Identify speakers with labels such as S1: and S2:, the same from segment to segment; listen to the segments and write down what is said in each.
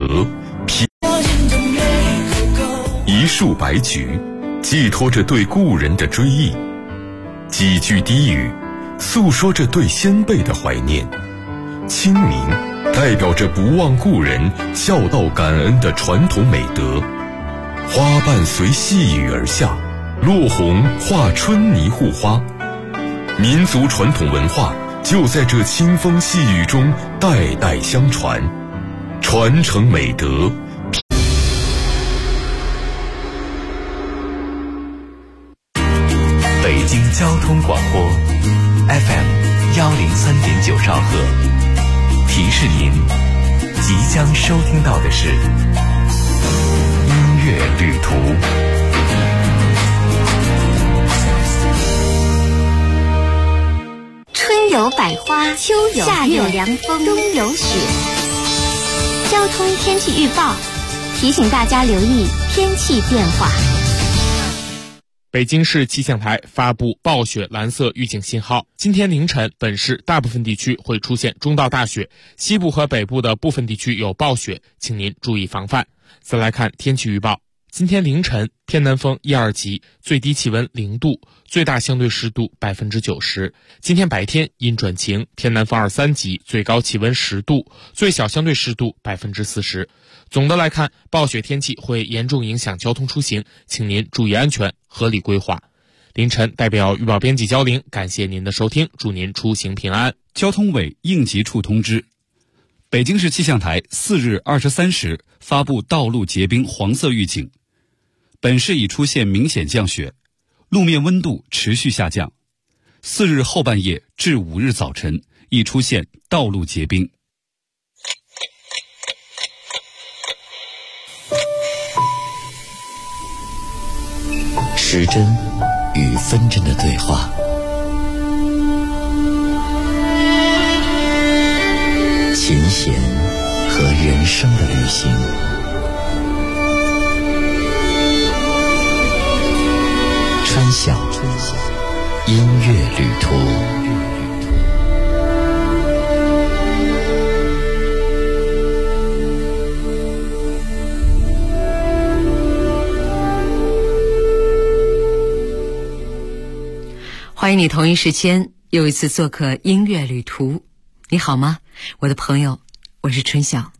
S1: 德，一束白菊寄托着对故人的追忆，几句低语诉说着对先辈的怀念。清明代表着不忘故人、孝道感恩的传统美德。花瓣随细雨而下，落红化春泥护花。民族传统文化就在这清风细雨中代代相传，传承美德。
S2: 北京交通广播 FM103.9兆赫，提示您即将收听到的是音乐旅途。
S3: 春有百花，秋有夏有凉风，冬有雪。交通天气预报提醒大家留意天气变化。
S4: 北京市气象台发布暴雪蓝色预警信号，今天凌晨本市大部分地区会出现中到大雪，西部和北部的部分地区有暴雪，请您注意防范。再来看天气预报，今天凌晨偏南风1、2级，最低气温0度，最大相对湿度90%。今天白天阴转晴，偏南风2、3级，最高气温10度，最小相对湿度40%。总的来看，暴雪天气会严重影响交通出行，请您注意安全，合理规划。凌晨代表预报编辑焦玲，感谢您的收听，祝您出行平安。
S5: 交通委应急处通知，北京市气象台4日23时发布道路结冰黄色预警，本市已出现明显降雪，路面温度持续下降。4日后半夜至5日早晨已出现道路结冰。
S2: 时针与分针的对话，琴弦和人生的旅行，春晓音乐旅途。
S6: 欢迎你同一时间又一次做客音乐旅途。你好吗，我的朋友，我是春晓。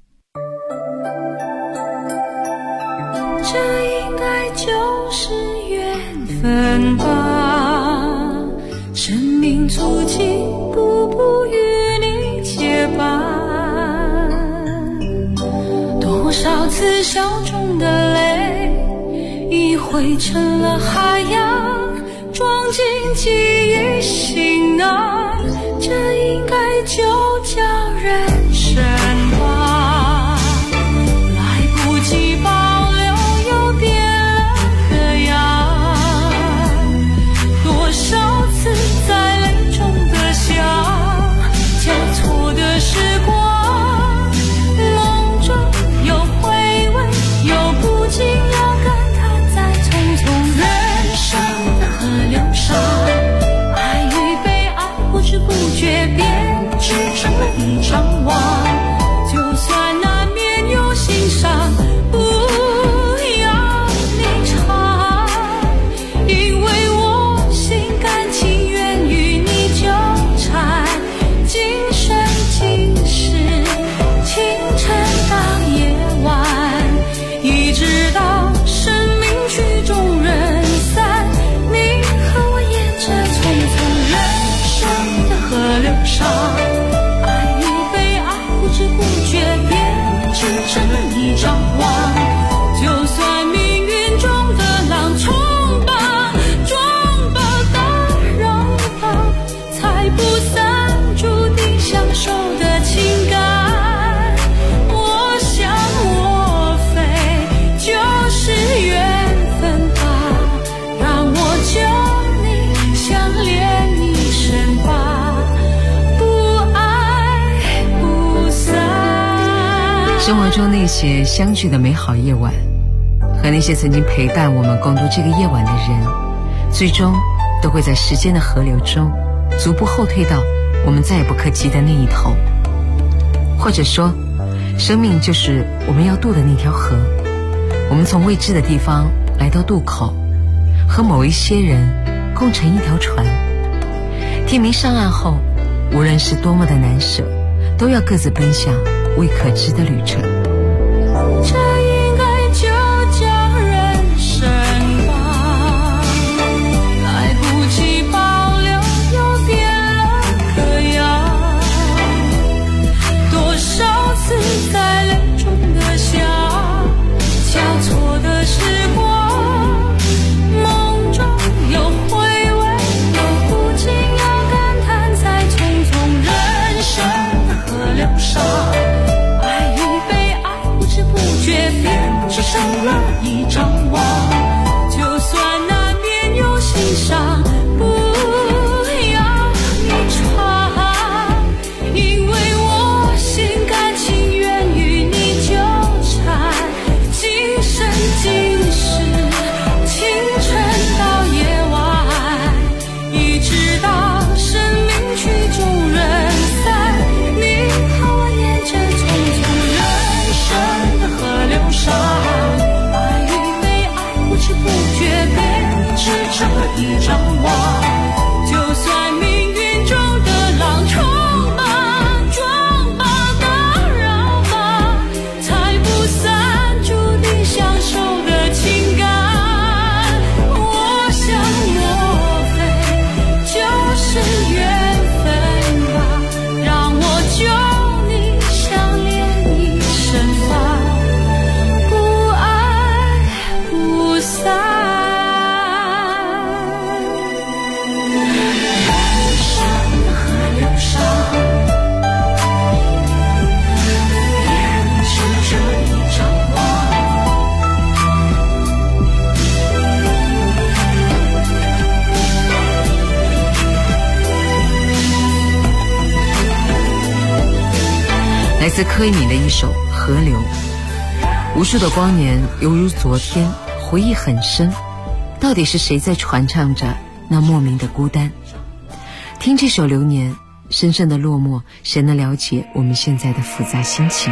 S7: 这应该就是缘分吧，生命足迹步步与你结伴，多少次笑中的泪已汇成了海洋，装进记忆行囊，这应该就叫人生吧。来不及保留又变了个样，多少次在泪中的想，交错的时光，笼中有回味，又不禁要感叹在匆匆人生的河流上，爱与被爱不知不觉编织成了一张网，就算难免有心伤，不要你尝，因为我心甘情愿与你纠缠，今生今世，清晨到夜晚，一直到生命曲终人散，你和我沿着匆匆人生的河流上，爱与被爱不知不觉编织成了一张网，就算命运中的浪冲吧，撞吧，打扰吧，才不散注定相守的情感，我想我非就是缘分吧，让我就你相恋一生吧，不爱不散。
S6: 生活中那些相聚的美好夜晚，和那些曾经陪伴我们共度这个夜晚的人，最终都会在时间的河流中逐步后退到我们再也不可及的那一头。或者说， 生命就是我们要渡的那条河，我们从未知的地方来到渡口，和某一些人共乘一条船。天明上岸后，无论是多么的难舍，都要各自奔向未可知的旅程。
S7: 这应该就叫人生吧，来不及保留又变了个样，多少次在泪中的下，交错的时光，梦中有回味，有不禁要感叹，在匆匆人生的河流上，爱与被爱不知不觉便只剩了一张网，就算难免有心伤，不要你闯，因为我心甘情愿与你纠缠，今生今世，清晨到夜晚，一直到生命曲终人散，你和我沿着匆匆人生的河流上，爱与被爱不知不觉便只成了一张网，就算命运中的浪冲吧，撞吧，打扰吧，拆不散注定相守的情感，我想莫非就是缘分吧，让我就你相恋一生吧，不爱不散。人生的河流上，编织着一张网，
S6: 来自柯以敏的一首《河流》。无数的光年犹如昨天，回忆很深，到底是谁在传唱着那莫名的孤单？听这首流年，深深的落寞，谁能了解我们现在的复杂心情？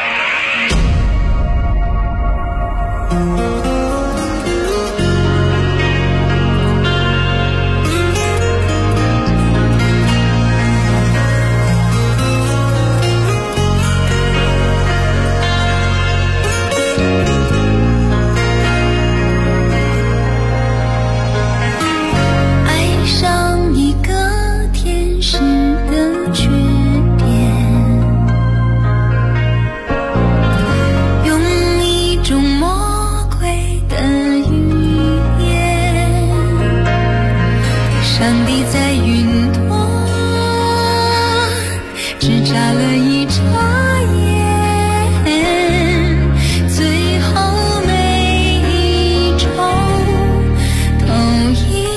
S7: 爱上一个天使的缺点，用一种魔鬼的语言，上帝在云端只眨了一眨眼，最后每一周都一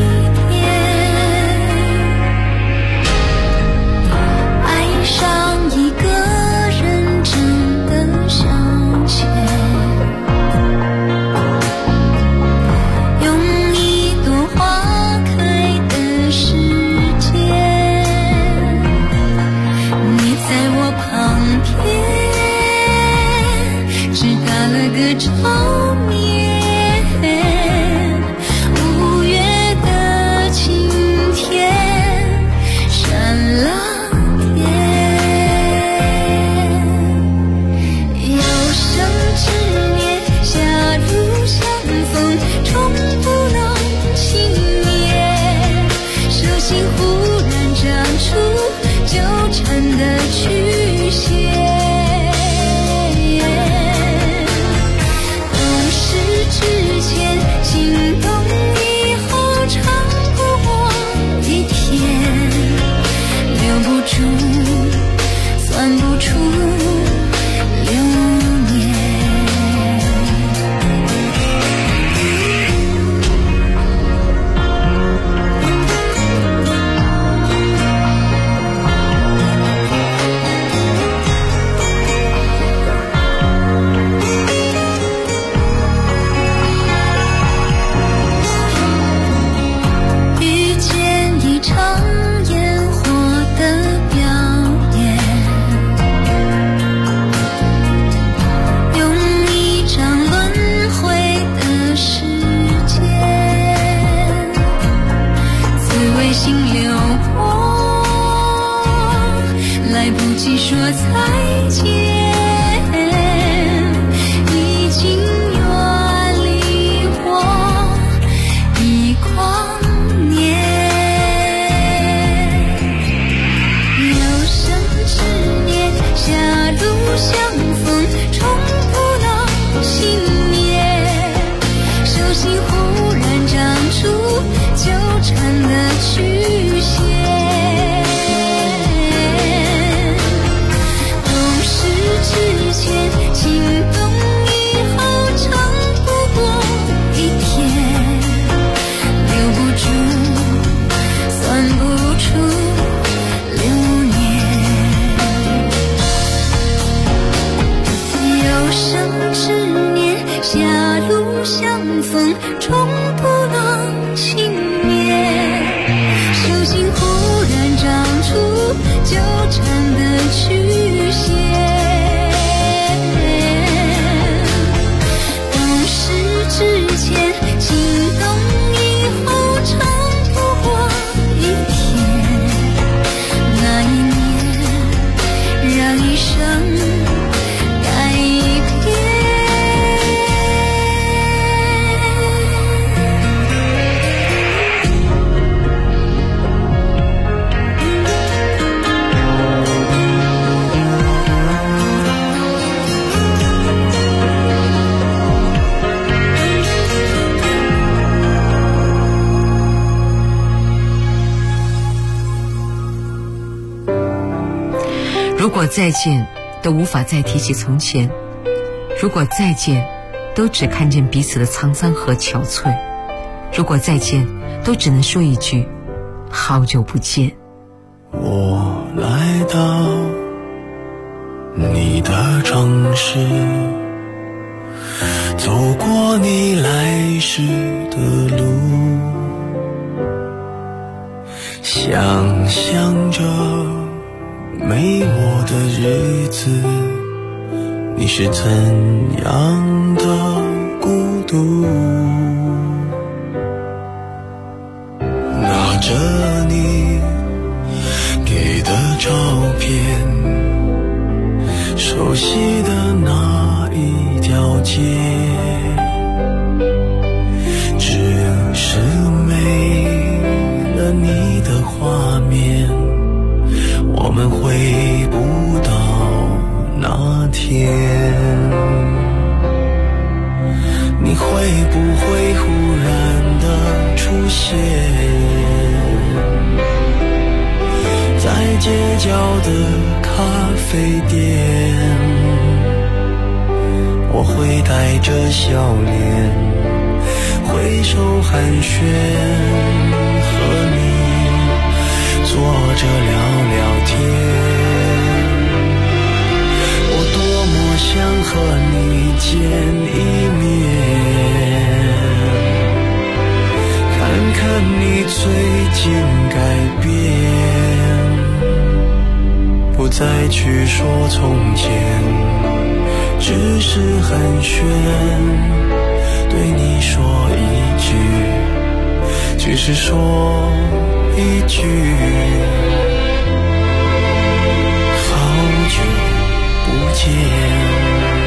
S7: 爱上一个人真的向前，用一朵花开的时间，你在我旁边只打了个照面，五月的晴天闪了天，有生之年狭路相逢，终不能幸免，手心忽然长出纠缠的曲线，懂事之前心动，以后长不过一天，留不住算不出流年。 执念，狭路相逢，终不能幸免。手心忽然长出纠缠的曲线。懂事之前，心动以后，长不过一天。那一年，让一生改变。
S6: 如果再见都无法再提起从前，如果再见都只看见彼此的沧桑和憔悴，如果再见都只能说一句好久不见。
S8: 我来到你的城市，走过你来时的路，想象着没我的日子，你是怎样的孤独？拿着你给的照片，熟悉的那一条街，只是没了你的画面，我们回不到那天。你会不会忽然的出现在街角的咖啡店？我会带着笑脸挥手寒暄，和你坐着聊聊天。我多么想和你见一面，看看你最近改变，不再去说从前，只是寒暄，对你说一句，只是说一句，好久不见。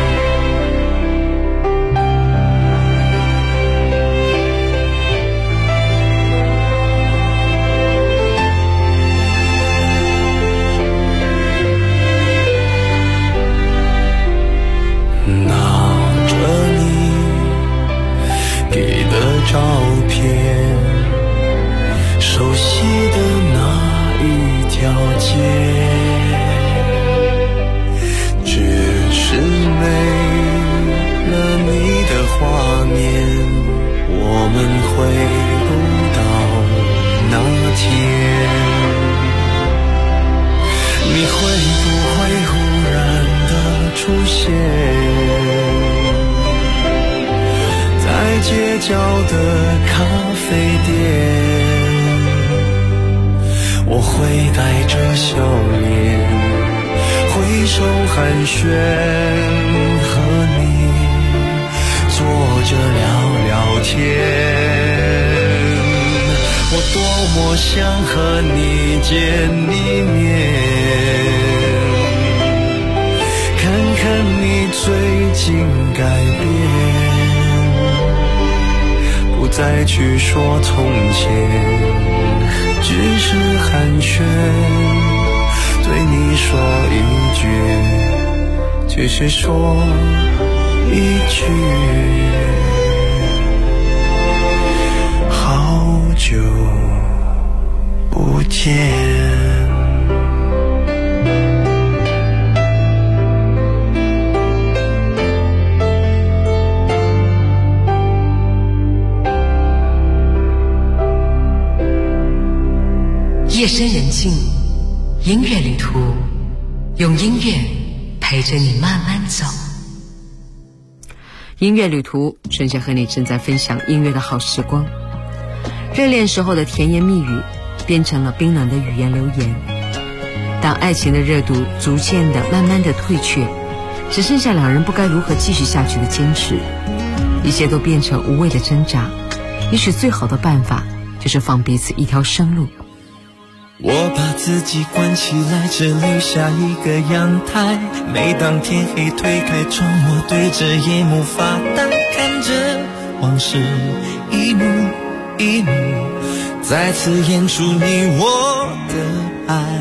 S8: 照片，熟悉的那一条街，只是没了你的画面，我们回不到那天。你会不会忽然的出现在街角的咖啡店？我会带着笑脸挥手寒暄，和你坐着聊聊天。我多么想和你见一面，看看你最近改变，不再去说从前，只是寒暄，对你说一句，只是说一句，好久不见。
S6: 夜深人静，音乐旅途，用音乐陪着你慢慢走。 音乐旅途，春夏和你正在分享音乐的好时光。热恋时候的甜言蜜语变成了冰冷的语言留言。当爱情的热度逐渐的慢慢的退却，只剩下两人不该如何继续下去的坚持，一切都变成无谓的挣扎。也许最好的办法就是放彼此一条生路。
S8: 我把自己关起来，只留下一个阳台。每当天黑推开窗，我对着夜幕发呆，看着往事一幕一幕再次演出你我的爱。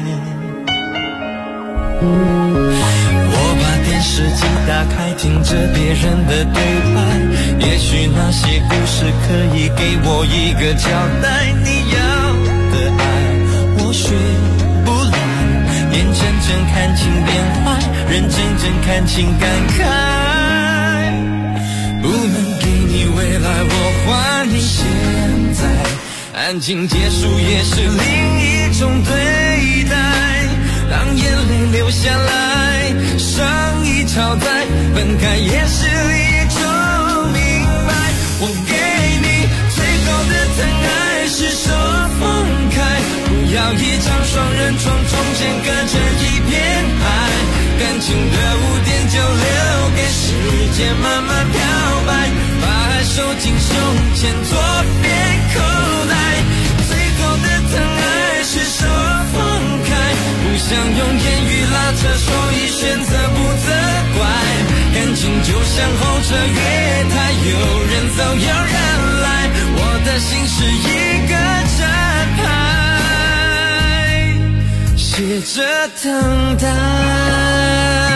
S8: 我把电视机打开，听着别人的对白，也许那些故事可以给我一个交代。你要的爱我学不来，眼睁睁看情变坏，人真正看情感慨。不能给你未来，我还你现在，安静结束也是另一种对待。当眼泪流下来，伤已超载，分开也是一种明白。我给你最后的疼爱，是手放开，不要一张双人床，中间隔着一片海。感情的污点就留给时间慢慢漂白，把爱收进胸前左边口袋。最后的疼爱是手放开，不想用言语拉扯，所以选择不责怪。感情就像候车月台，有人走有人来，我的心是一个站牌，写着等待。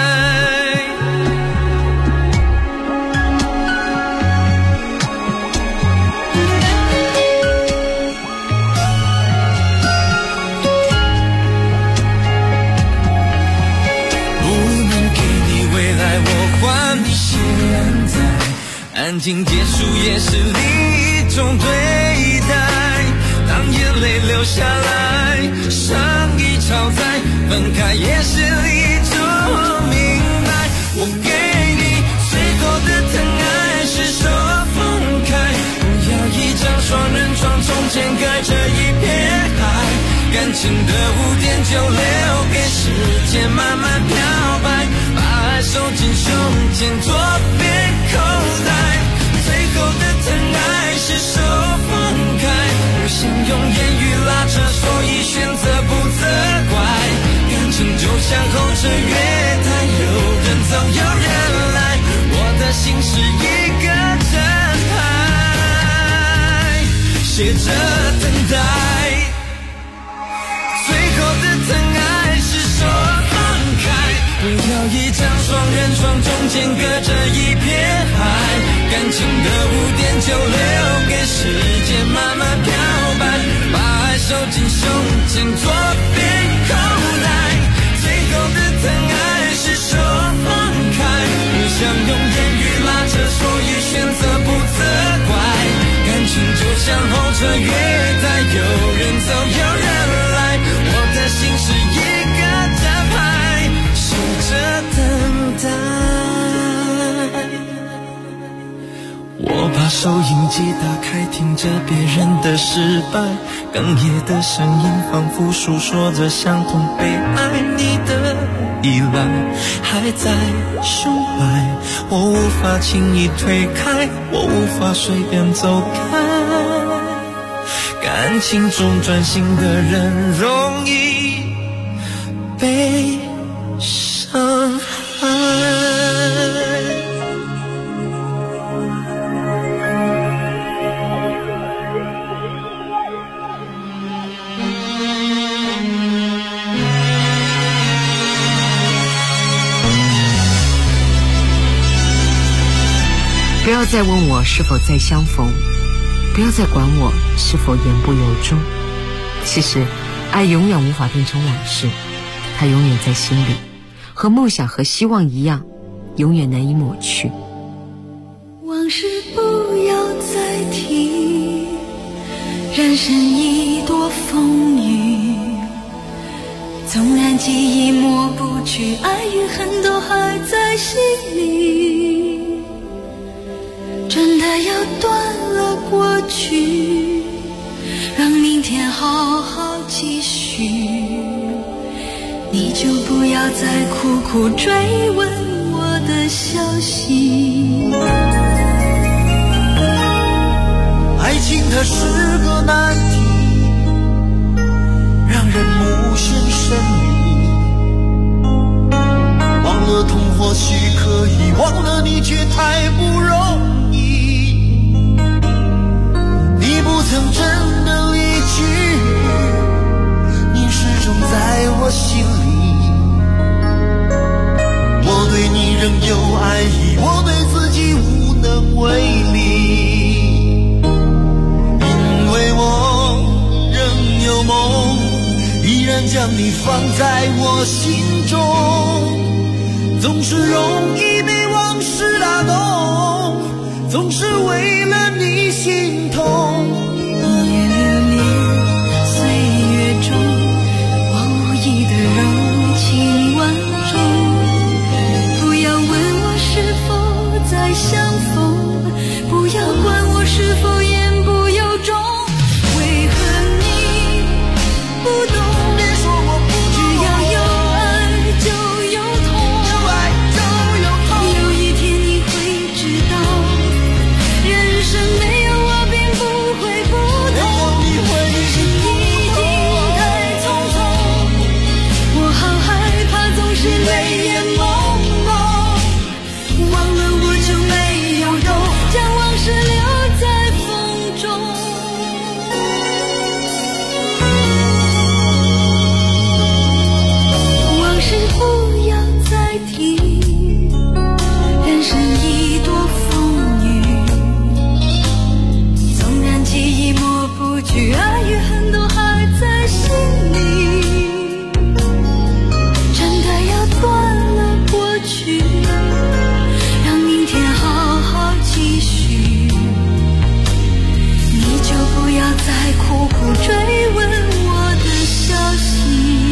S8: 安静结束也是另一种对待，当眼泪流下来，伤已超载，分开也是一种明白。我给你最后的疼爱，是手放开，不要一张双人床，中间隔着一片海。感情的污点就留给时间慢慢漂白，把爱收进胸前左边口袋。最后的疼爱是手放开，不想用言语拉扯，所以选择不责怪。感情就像候车月台，有人走有人来，我的心是一个站牌，写着等待。最后的疼爱是手放开，不要一张双人床，中间隔着一片海。感情的污点就留给时间慢慢漂白，把爱收进胸前左边口袋。最后的疼爱是手放开，不想用言语拉扯，所以选择不责怪。感情就像候车月台，有人走有人来，我的心是一个站牌，守着等待。我把收音机打开，听着别人的失败，哽咽的声音仿佛诉说着相同悲哀。你的依赖还在胸怀，我无法轻易推开，我无法随便走开。感情中专心的人容易被伤害。
S6: 不要再问我是否再相逢，不要再管我是否言不由衷。其实爱永远无法变成往事，它永远在心里，和梦想和希望一样，永远难以抹去。
S7: 往事不要再提，人生一朵风雨，纵然记忆抹不去，爱与恨都还在心里。 要断了过去，让明天好好继续，你就不要再苦苦追问我的消息。
S8: 爱情它是个难题，让人目眩神迷，忘了痛或许可以，忘了你却太不容易。你不曾真的离去，你始终在我心里。我对你仍有爱意，我对自己无能为力。梦依然将你放在我心中，总是容易被往事打动，总是为了你心痛。
S7: 一夜流连岁月中，我无意的柔情万种。不要问我是否再相逢，不要管我是否言不由衷。不懂，别说我不懂，只要有爱就有痛，有爱就有痛。有一天你会知道，人生没有我并不会不同。人生已经太匆匆，我好害怕总是泪眼朦胧。忘了我就没有用，将往事留在风中。不要再提，人生已多风雨，纵然记忆抹不去，爱与恨都还在心里。真的要断了过去，让明天好好继续，你就不要再苦苦追问我的消息。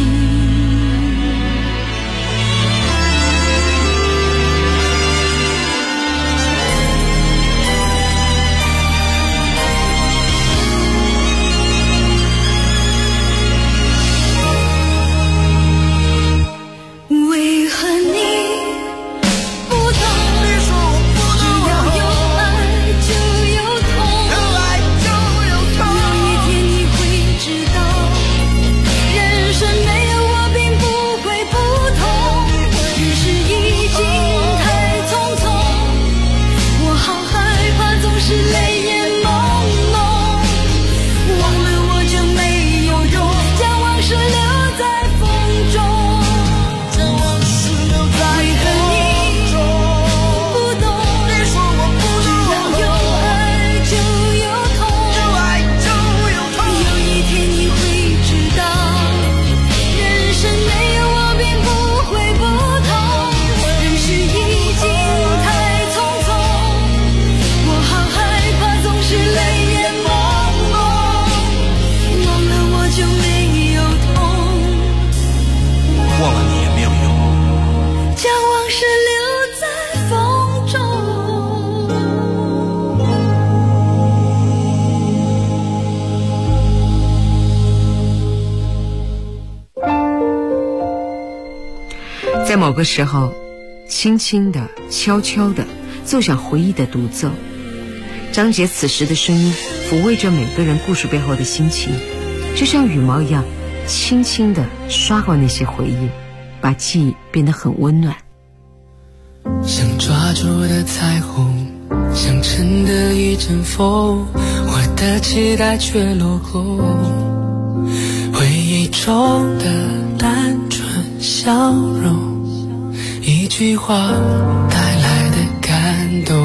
S6: 在某个时候，轻轻的、悄悄的奏响回忆的独奏。张杰此时的声音抚慰着每个人故事背后的心情，就像羽毛一样，轻轻的刷过那些回忆，把记忆变得很温暖。
S9: 想抓住的彩虹，想乘的一阵风，我的期待却落空。回忆中的单纯笑容，一句话带来的感动。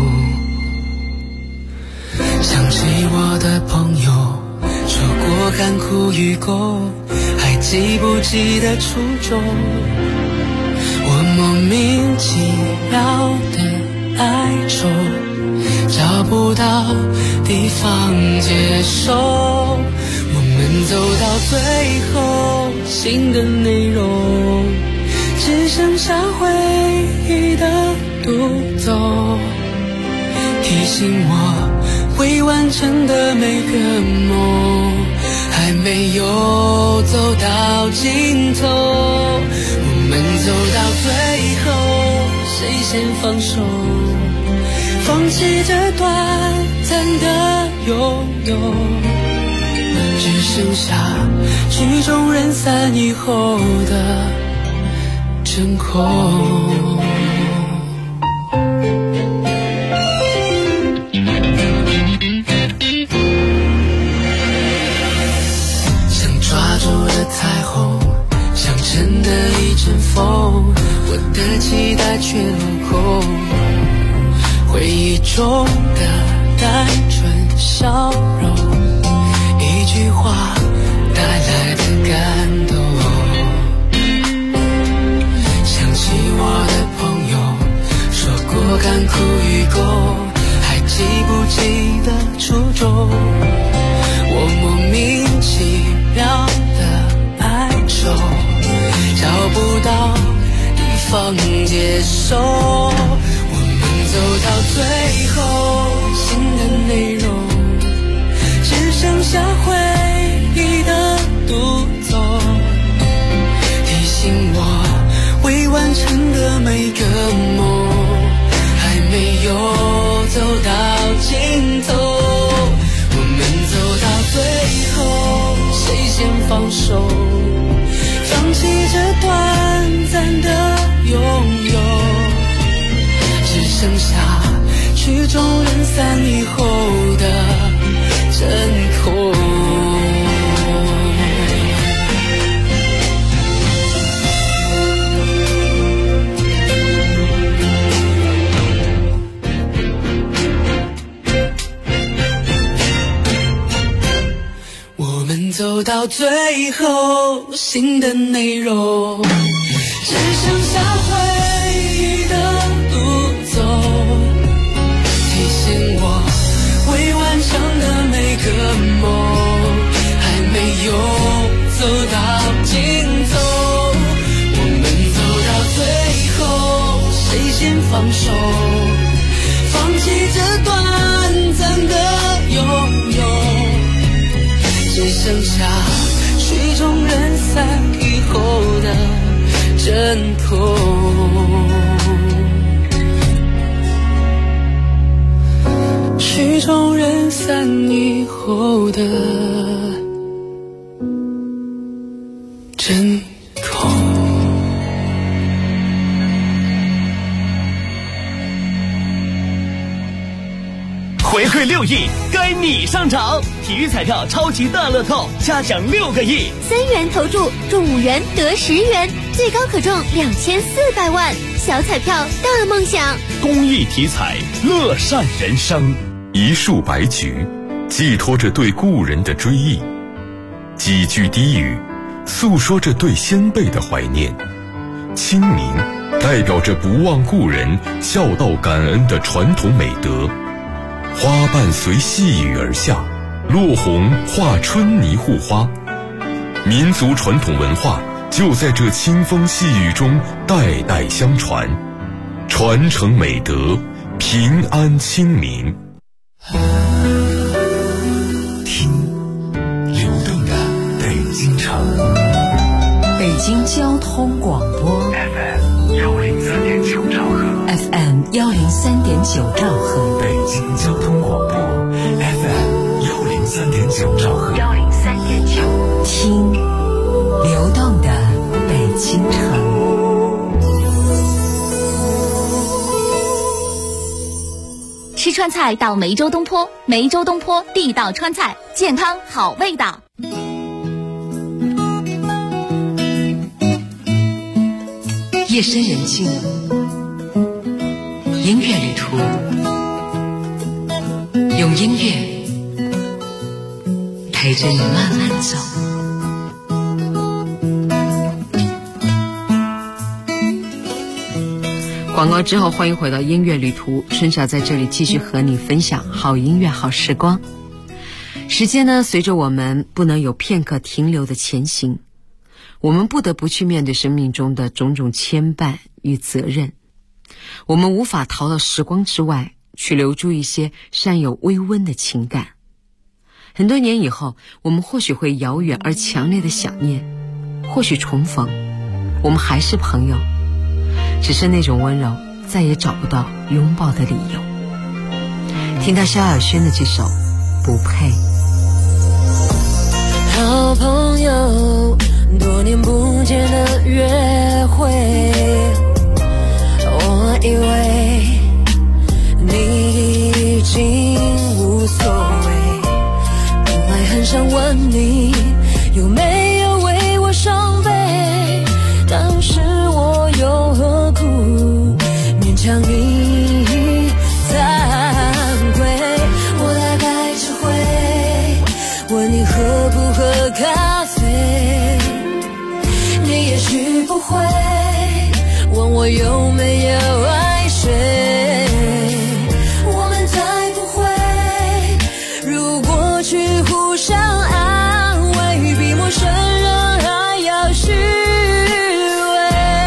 S9: 想起我的朋友说过甘苦与共，还记不记得初衷？我莫名其妙的哀愁，找不到地方接受。我们走到最后，新的内容只剩下回忆的独奏。 提醒我未完成的每个梦还没有走到尽头。我们走到最后，谁先放手，放弃这短暂的拥有，只剩下曲终人散以后的真空。想抓住的彩虹，想乘的一阵风，我的期待却落空。回忆中的单纯笑容，一句话带来的感动。想起我的朋友说过甘苦与共，还记不记得初衷？我莫名其妙的哀愁，找不到地方接受。走到最后，新的内容只剩下回忆的独奏，提醒我未完成的每个梦还没有走到尽头。我们走到最后，谁先放手，放弃这短暂的拥有，只剩下曲终人散以后的真空。我们走到最后，新的内容只剩下回忆的未完成的每个梦还没有走到尽头。我们走到最后，谁先放手，放弃这短暂的拥有，只剩下曲终人散以后的真空。曲终人散以后的真空。
S10: 回馈6亿，该你上场！体育彩票超级大乐透，加奖6个亿
S3: ，3元投注中5元得10元，最高可中2400万，小彩票大梦想。
S10: 公益体彩，乐善人生。
S1: 一束白菊，寄托着对故人的追忆；几句低语，诉说着对先辈的怀念。清明，代表着不忘故人、孝道感恩的传统美德。花瓣随细雨而下，落红化春泥护花。民族传统文化就在这清风细雨中代代相传，传承美德，平安清明。
S2: 听流动的北京城，
S6: 北京交通广播
S2: FM103.9兆赫
S6: FM103.9兆赫，
S2: 北京交通广播 FM103.9兆赫
S6: 103.9，听流动的北京城。
S3: 吃川菜到梅州东坡，梅州东坡地道川菜，健康好味道。
S6: 夜深人静，音乐旅途，用音乐陪着你慢慢走。广告之后，欢迎回到音乐旅途，春晓在这里继续和你分享好音乐好时光。时间呢，随着我们不能有片刻停留的前行，我们不得不去面对生命中的种种牵绊与责任。我们无法逃到时光之外， 去留住一些善有微温的情感。很多年以后，我们或许会遥远而强烈的想念，或许重逢，我们还是朋友，只是那种温柔再也找不到拥抱的理由。听到萧亚轩的这首《不配》。
S7: 好朋友，多年不见的约会，我以为你已经无所谓，本来很想问你有没有为我伤悲，当时我又何苦勉强你惭愧。我大概只会问你喝不喝咖啡，你也许不会问我有没有爱谁，我们再不会如果去互相安慰，比陌生人还要虚伪。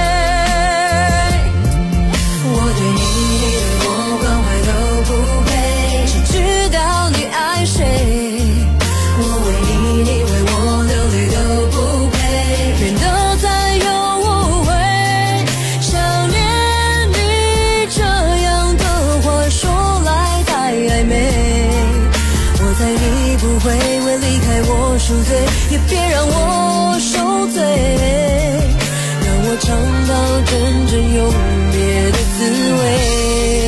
S7: 我对你，你对我关怀都不配，谁知道你爱谁，我为你，你为我流泪都不配，免得再有误会。想念你这样的话说来太暧昧，我猜你不会为离开我赎罪，也别让我受罪，让我尝到真正永别的滋味。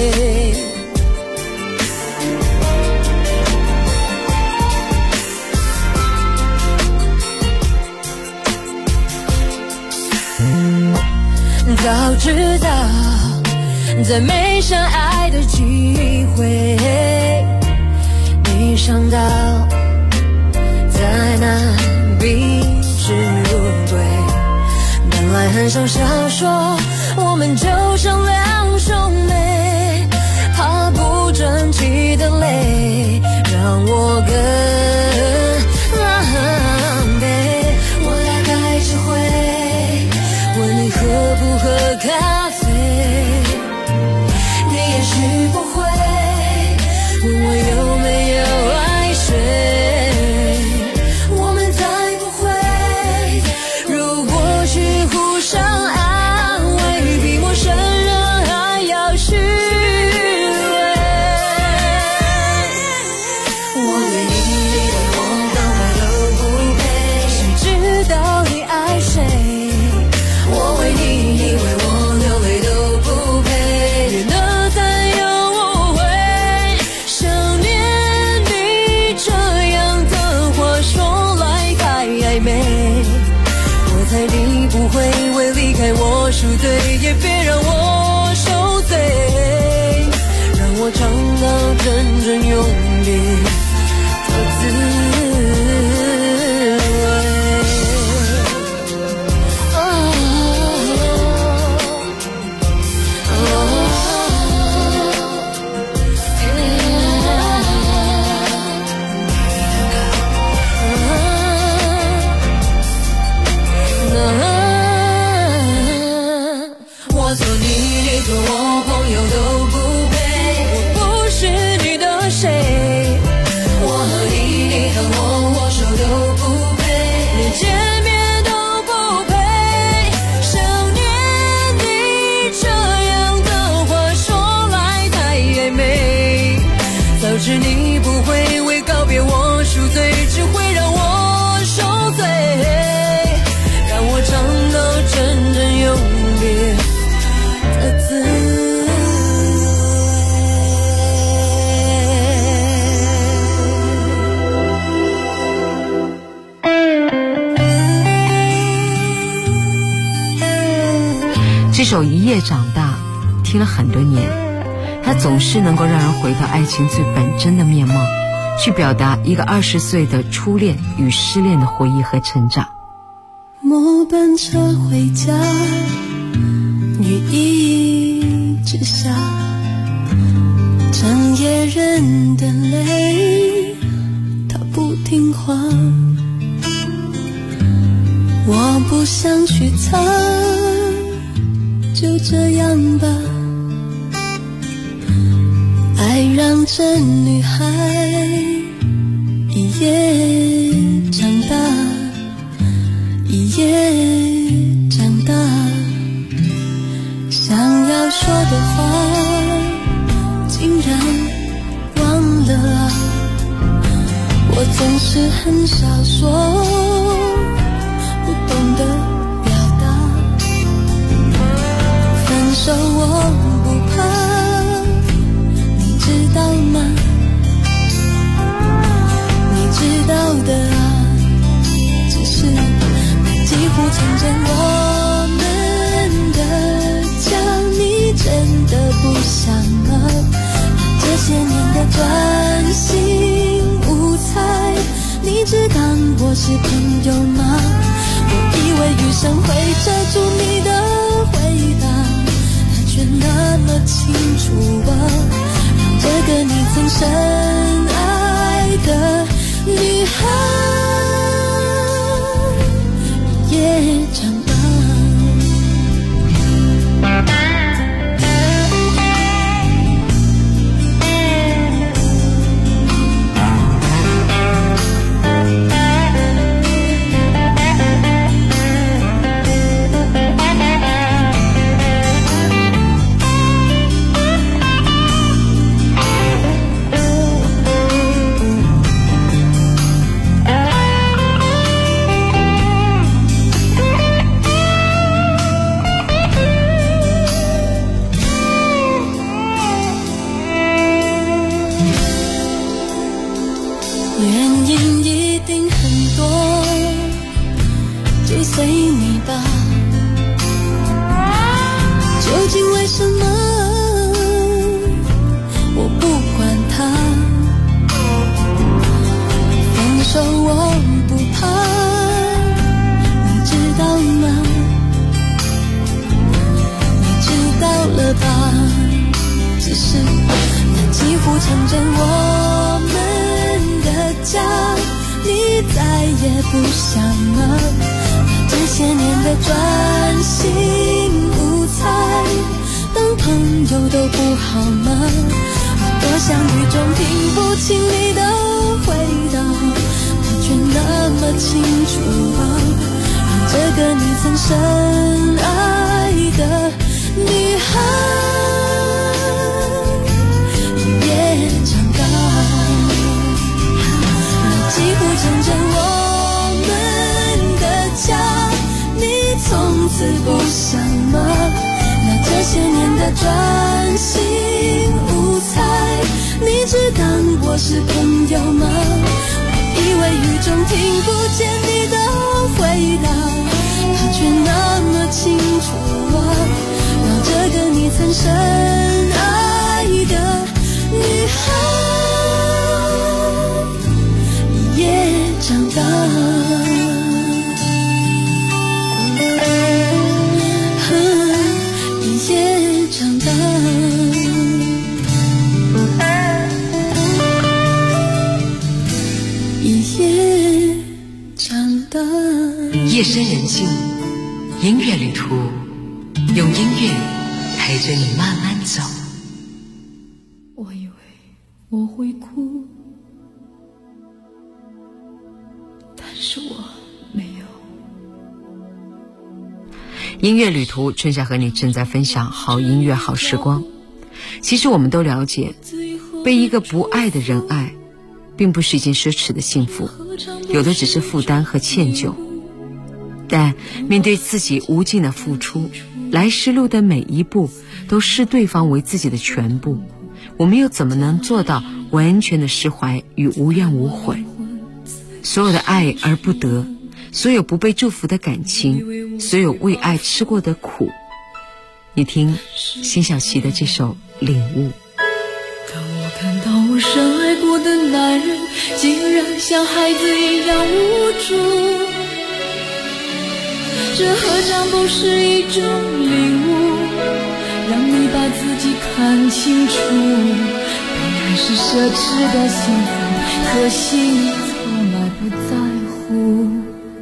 S7: 早知道再没相爱的机会，没想到再难避之不归。本来很想笑说我们就像两兄妹，怕不争气的泪让我更狼狈。我大概只会问你喝不喝咖啡，你也许不会问我有没有爱谁，我们再不会如果去互相安慰，比陌生人还要虚伪。我对你，你对我关怀都不配，谁知道你爱谁，我为你，你为我流泪都不配，免得再有误会。想念你这样的话说来太暧昧，我猜你不会为离开我赎罪，也别让我受罪，让我尝到真正永别的滋味。我做你，你做我，朋友都不配，我不是你的谁，我和你，你和我，握手都不配，连见面都不配。想念你这样的话说来太暧昧，早知你不会为告别我赎罪，只会让我受罪，让我尝到真正永别的滋味。
S6: 这首《一夜长大》听了很多年，它总是能够让人回到爱情最本真的面貌，去表达一个20岁的初恋与失恋的回忆和成长。
S7: 末班车回家，雨一直下，整夜人的泪，他不听话，我不想去擦，就这样吧，爱像这女孩一夜长大，一夜长大，想要说的话竟然忘了啊，我总是很少说，不懂得表达，分手我不怕，你知道吗？你知道的啊，只是你几乎成真我们的家，你真的不想吗？这些年的专心无猜，你只当我是朋友吗？我以为余生会遮住你的回答，它却那么清楚啊，让这个你曾深爱的女孩一夜长大。原因一定很多，就随你吧。究竟为什么我不管它？分手我不怕，你知道吗？你知道了吧？只是它几乎成真我们的家，你再也不想吗？这些年的专心无猜，当朋友都不好吗？我多想雨中听不清你的回答，它却那么清楚啊，让这个你曾深爱的女孩一夜长大，几乎成真我们的家，你从此不想吗？那这些年的专心无猜，你只当我是朋友吗？我以为雨中听不见你的回答，它却那么清楚啊，让这个你曾深爱的女孩一夜长大，一夜长大，一夜长大。
S6: 夜深人静，音乐旅途，用音乐陪着你慢慢走。
S7: 我以为我会哭，但是我没有。
S6: 音乐旅途，春夏和你正在分享好音乐好时光。其实我们都了解，被一个不爱的人爱并不是一件奢侈的幸福，有的只是负担和歉疚。但面对自己无尽的付出，来时路的每一步都视对方为自己的全部，我们又怎么能做到完全的释怀与无怨无悔？所有的爱而不得，所有不被祝福的感情，所有为爱吃过的苦。你听辛晓琪的这首《领悟》。
S7: 当我看到我深爱过的男人竟然像孩子一样无助，这何尝不是一种领悟，让你把自己看清楚。被爱是奢侈的幸福，可惜你从来不在乎。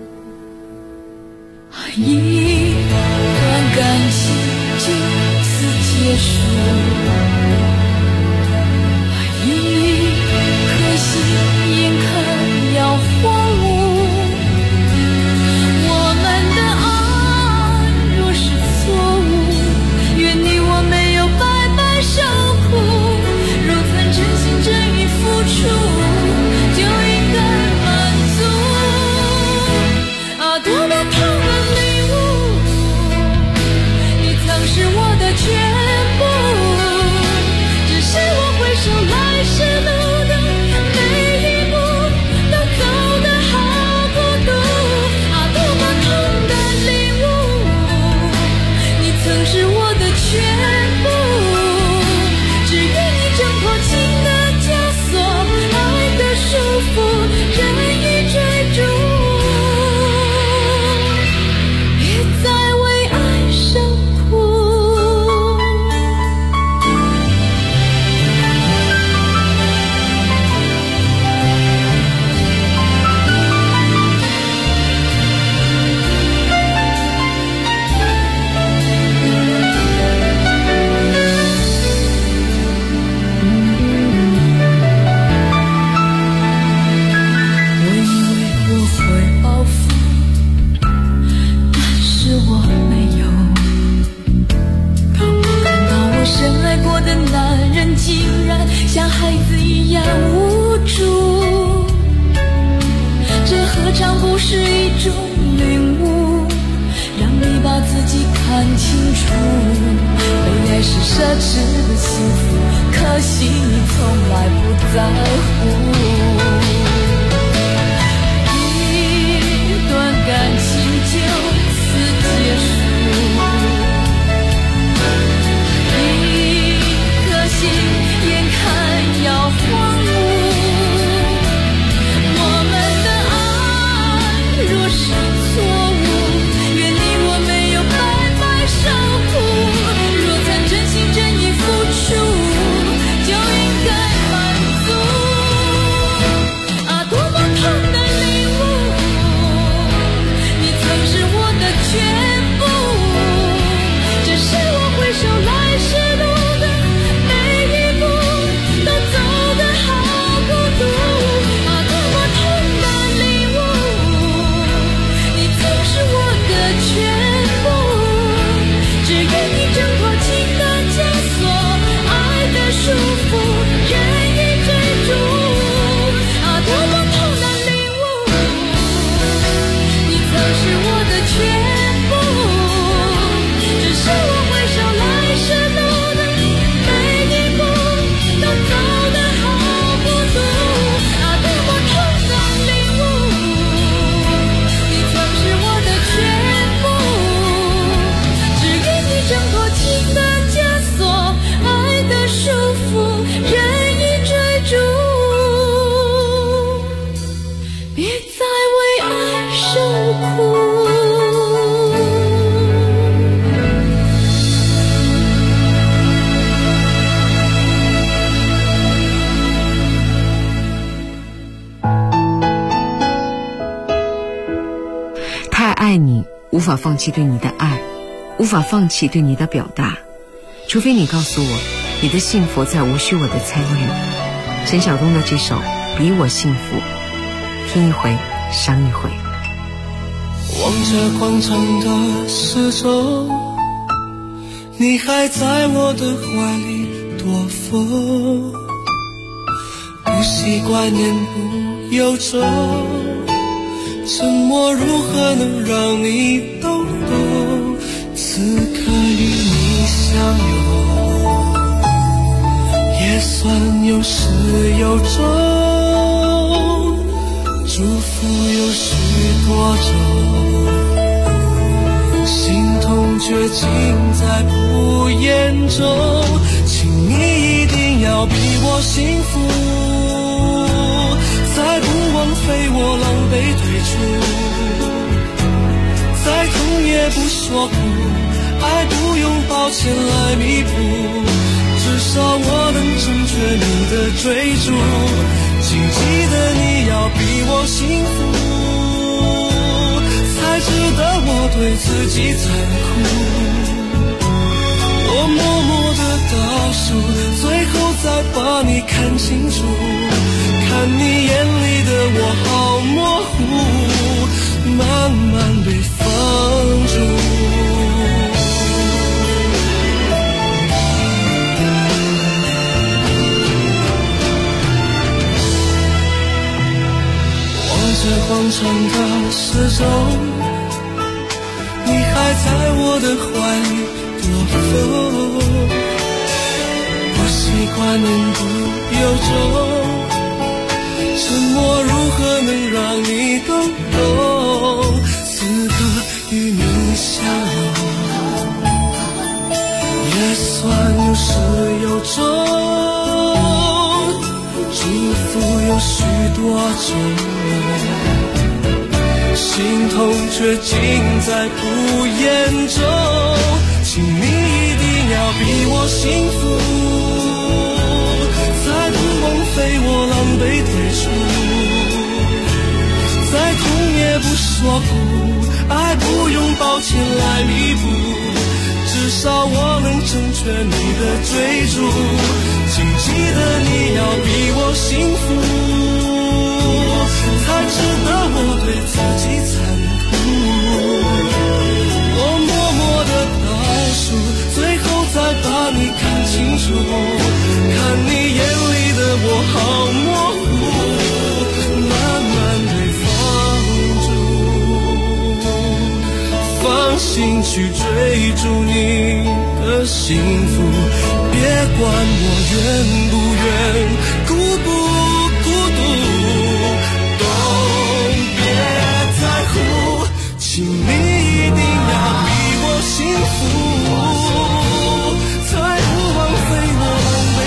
S7: 一段感情就此结束，一看清楚，被爱是奢侈的幸福，可惜你从来不在乎。一段感情就此结束，一颗心眼看要荒芜。我们的爱若是错误，愿你我没有白白受苦。若曾真心真意付出，就应该满足。啊，多么痛的领悟，你曾是我的全部。只是我回首来时路的每一步，都走得好孤独。啊，多么痛的领悟，你曾是我的全部。只愿你挣脱情的枷锁，爱的束缚，任意追逐。啊，多么痛的领悟，你曾是我的全部。只是我回首来时路的每一步，都走得好孤独。啊，多么痛的领悟，你曾是我的全部。只愿你挣脱情的枷锁，爱的束缚，任意追逐。别再为爱受苦。
S6: 太爱你，无法放弃对你的爱，无法放弃对你的表达，除非你告诉我，你的幸福再无需我的参与。陈晓东的这首《比我幸福》，听一回，伤一回。
S8: 望着广场的时钟，你还在我的怀里躲风，不习惯言不由衷，沉默如何能让你懂懂？此刻与你相拥，也算有始有终，祝福有许多种，心痛却尽在不言中。请你一定要比我幸福，再不枉费我狼狈退出，再痛也不说苦，爱不用抱歉来弥补，至少我能成全你的追逐。请记得你要比我幸福，才值得我对自己残酷。我默默的倒数，最后再把你看清楚，看你眼里的我好模糊，慢慢被放逐。广场的时钟，你还在我的怀里躲风，不习惯言不由衷，沉默如何能让你懂懂？此刻与你相拥，也算有始有终，祝福有许多种，心痛却尽在不言中。请你一定要比我幸福，再不枉费我狼狈退出，再痛也不说苦，爱不用抱歉来弥补，至少我能成全你的追逐。请记得你要比我幸福，才值得我对自己残酷。我默默的倒数，最后再把你看清楚，看你眼里的我好模糊，慢慢被放逐，放心去追逐你的幸福，别管我愿不愿，孤不孤独，都别在乎，请你一定要比我幸福，才不枉费我狼狈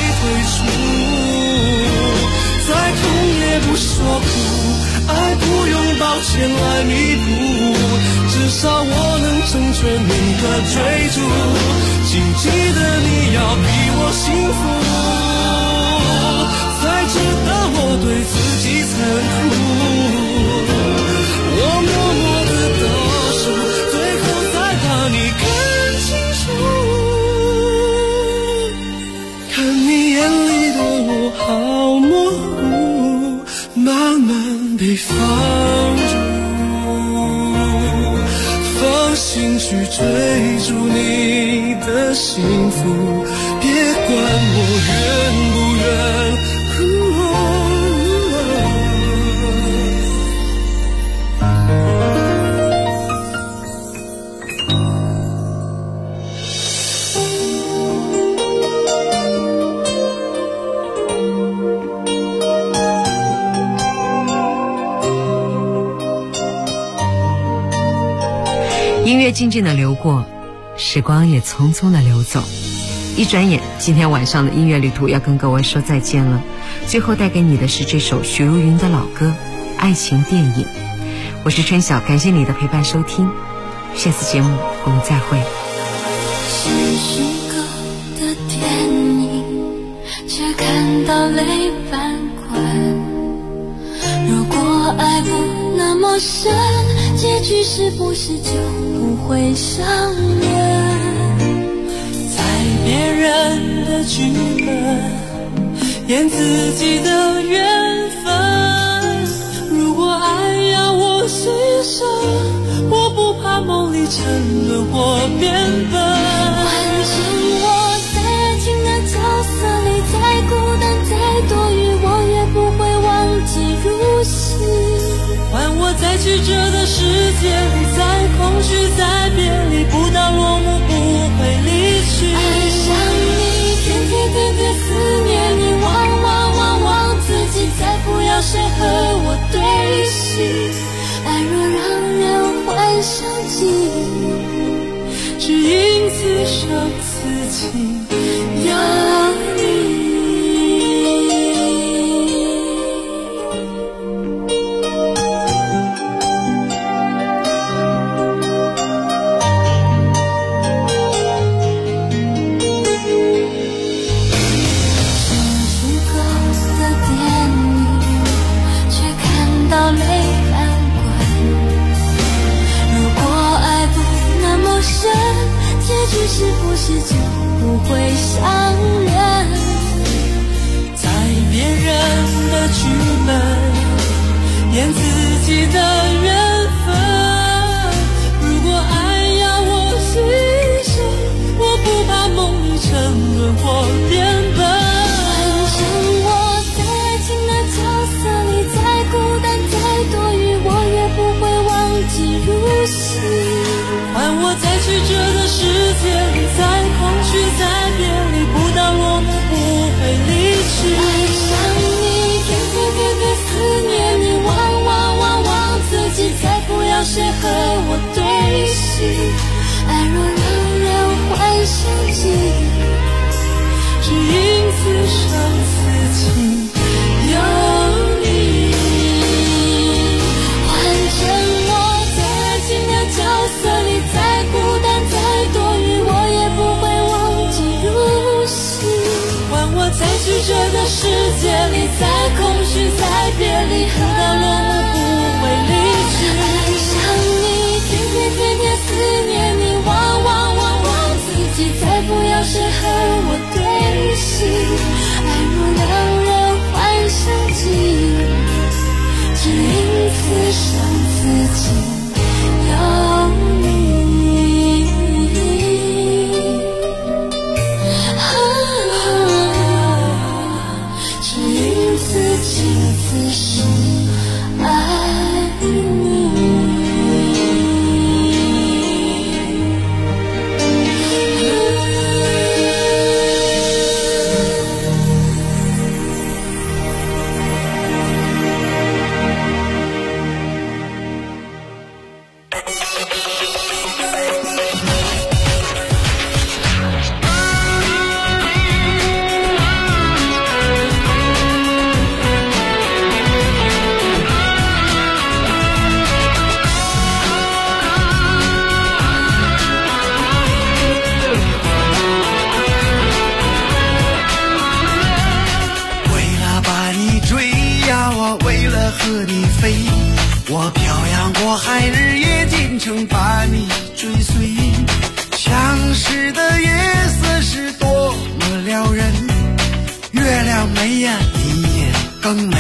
S8: 退出，再痛也不说苦，爱不用抱歉来弥补，至少我能成全你的追逐，请记得你要比我幸福，才知道我对自己残酷，我默默的倒数，最后再把你看清楚，看你眼里的我好模糊，慢慢被放逐，放心去追逐你的幸福，别管我愿不愿。
S6: 音乐静静地流过，时光也匆匆地流走，一转眼今天晚上的音乐旅途要跟各位说再见了。最后带给你的是这首许茹芸的老歌《爱情电影》。我是春晓，感谢你的陪伴收听，下次节目我们再会。
S7: 是虚构的电影，却看到泪斑关，如果爱不那么深，结局是不是就不会相恋？
S8: 在别人的剧本演自己的缘分，如果爱要我牺牲，我不怕梦里沉沦或变笨，
S7: 反正我在爱情的角色里，再孤单再多余，我也不会忘记入戏，
S8: 换我在曲折的世界里，在空虚在别离，不到落幕不会离去，
S7: 爱上你天天思念你，忘自己，再不要谁和我对戏，爱若让人幻想记忆，
S8: 只因此生此情有你。
S7: 是不是就不会相恋？
S8: 在别人的剧本演自己的缘分，如果爱要我牺牲，我不怕梦里沉沦或变笨，
S7: 反正我在爱情的角色里，再孤单再多余，我也不会忘记入戏，
S8: 换我在曲折的世界里，在空虚在别离，不到落幕不会离去，
S7: 爱上你天天思念你，忘自己，再不要谁和我对戏，爱若让人幻想记忆，
S8: 只因此生此情有你，
S7: 反正我在爱情的角色里，再孤单再多余，我也不会忘记入戏，
S8: 换我在曲折的世界里，在空虚在别离，不到落幕不会离去，
S7: 爱上你天天思念你，忘自己，再不要谁和我对戏，爱若让人幻想记忆，只因此生此情有你，只因此情此时爱你。
S8: 和你飞，我漂洋过海，日夜兼程把你追随。相识的夜色是多么撩人，月亮美呀，一夜更美。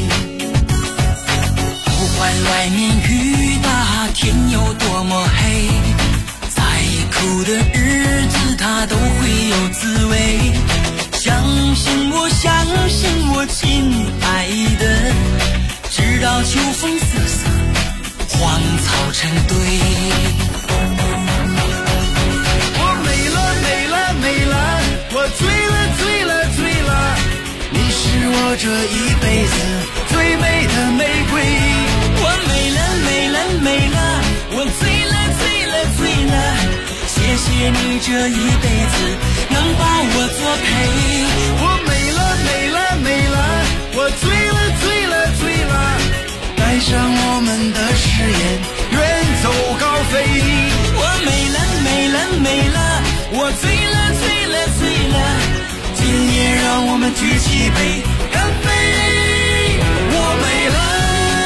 S9: 不管外面雨大，天有多么黑，再苦的日子它都会有滋味。相信我，相信我，亲爱的，直到秋风瑟瑟，荒草成堆。
S8: 我美了，美了，美了，我醉了，醉了，醉了，你是我这一辈子最美的玫瑰。
S9: 我美了，美了，美了，我醉了，醉了，醉了，谢谢你这一辈子能把我作陪。
S8: 我美了，美了，美了，我醉了，醉了，醉了，带上我们的誓言，远走高飞。
S9: 我美了，美了，美了，我醉了，醉了，醉了，今夜让我们举起杯干杯。我美了。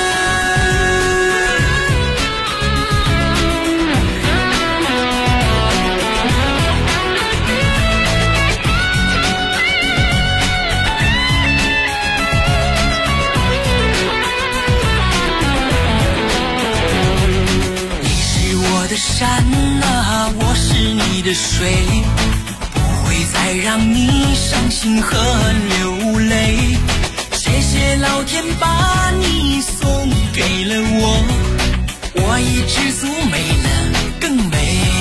S9: 山啊，我是你的水，不会再让你伤心和流泪。谢谢老天把你送给了我，我已知足，美了更美。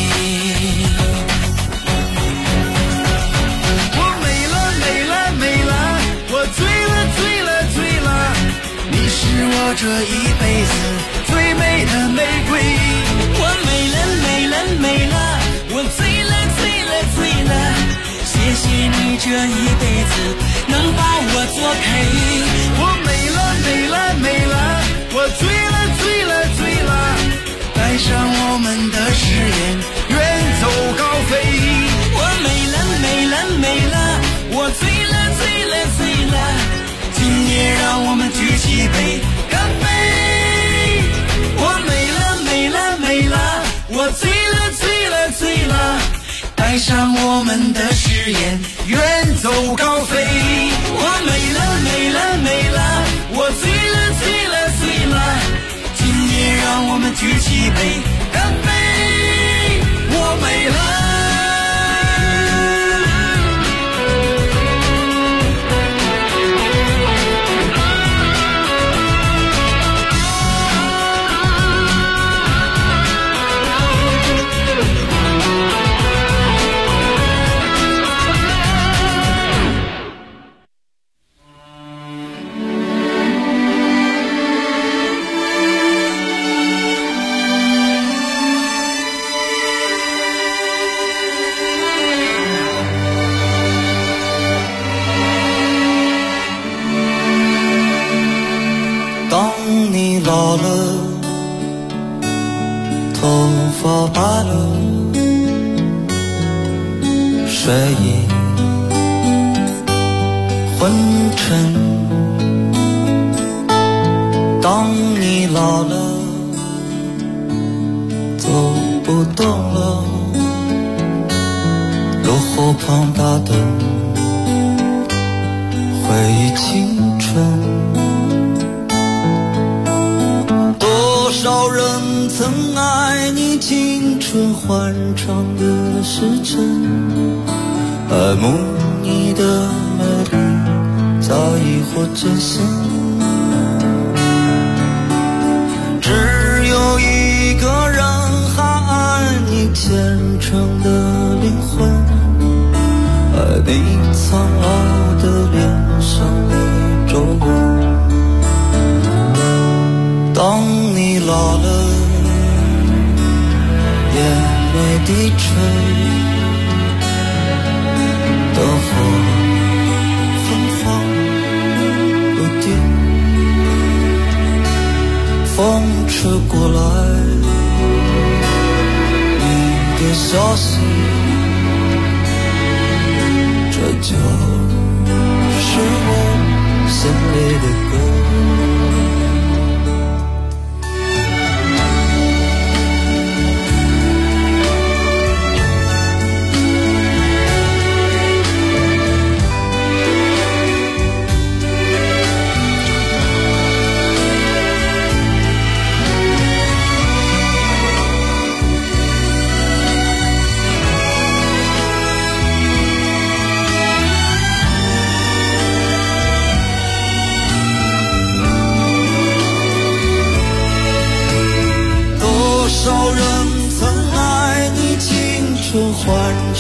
S8: 我美了，美了，美了，我醉了，醉了，醉了，你是我这一辈子最美的玫瑰。
S9: 我美了，美了，美了，我醉了，醉了，醉了，谢谢你这一辈子能把我作陪。
S8: 我美了，美了，美了，我醉了，醉了，醉了，带上我们的誓言，远走高飞。
S9: 我美了，美了，美了，我醉了，醉了，醉了，今夜让我们举起杯干杯。我美了，美了，美了，我醉了，醉了，醉了，带上我们的誓言，
S8: 远走高飞。
S9: 我美了，美了，美了，我醉了，醉了，醉了，今夜让我们举起杯干杯。我美了。
S8: 老了，头发白了，睡意昏沉。当你老了，走不动了，炉火旁打灯，回忆青春。多少人曾爱你青春欢畅的时辰，爱慕你的美丽早已或真心。只有一个人还爱你虔诚的灵魂，爱你苍老的脸上的皱纹。当你老了，眼泪低垂，灯火芬芳不定，风吹过来，你的消息，这就是我心里的歌。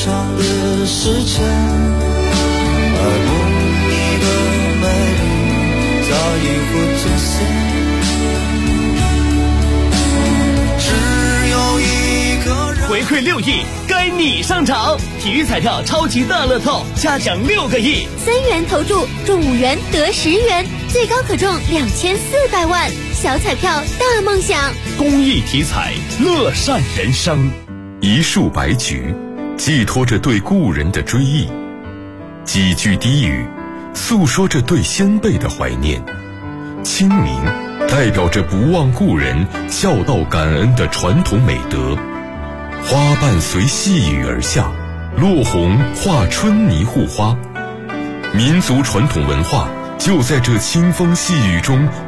S8: 上的时辰，而梦里的美丽早已不存在。只有一个人
S10: 回馈6亿，该你上场！体育彩票超级大乐透，嘉奖6个亿
S3: ，3元投注中5元得10元，最高可中2400万。小彩票大梦想，
S10: 公益体彩，乐善人生。
S1: 一束白菊，寄托着对故人的追忆；几句低语，诉说着对先辈的怀念。清明代表着不忘故人、孝道感恩的传统美德。花瓣随细雨而下，落红化春泥护花。民族传统文化就在这清风细雨中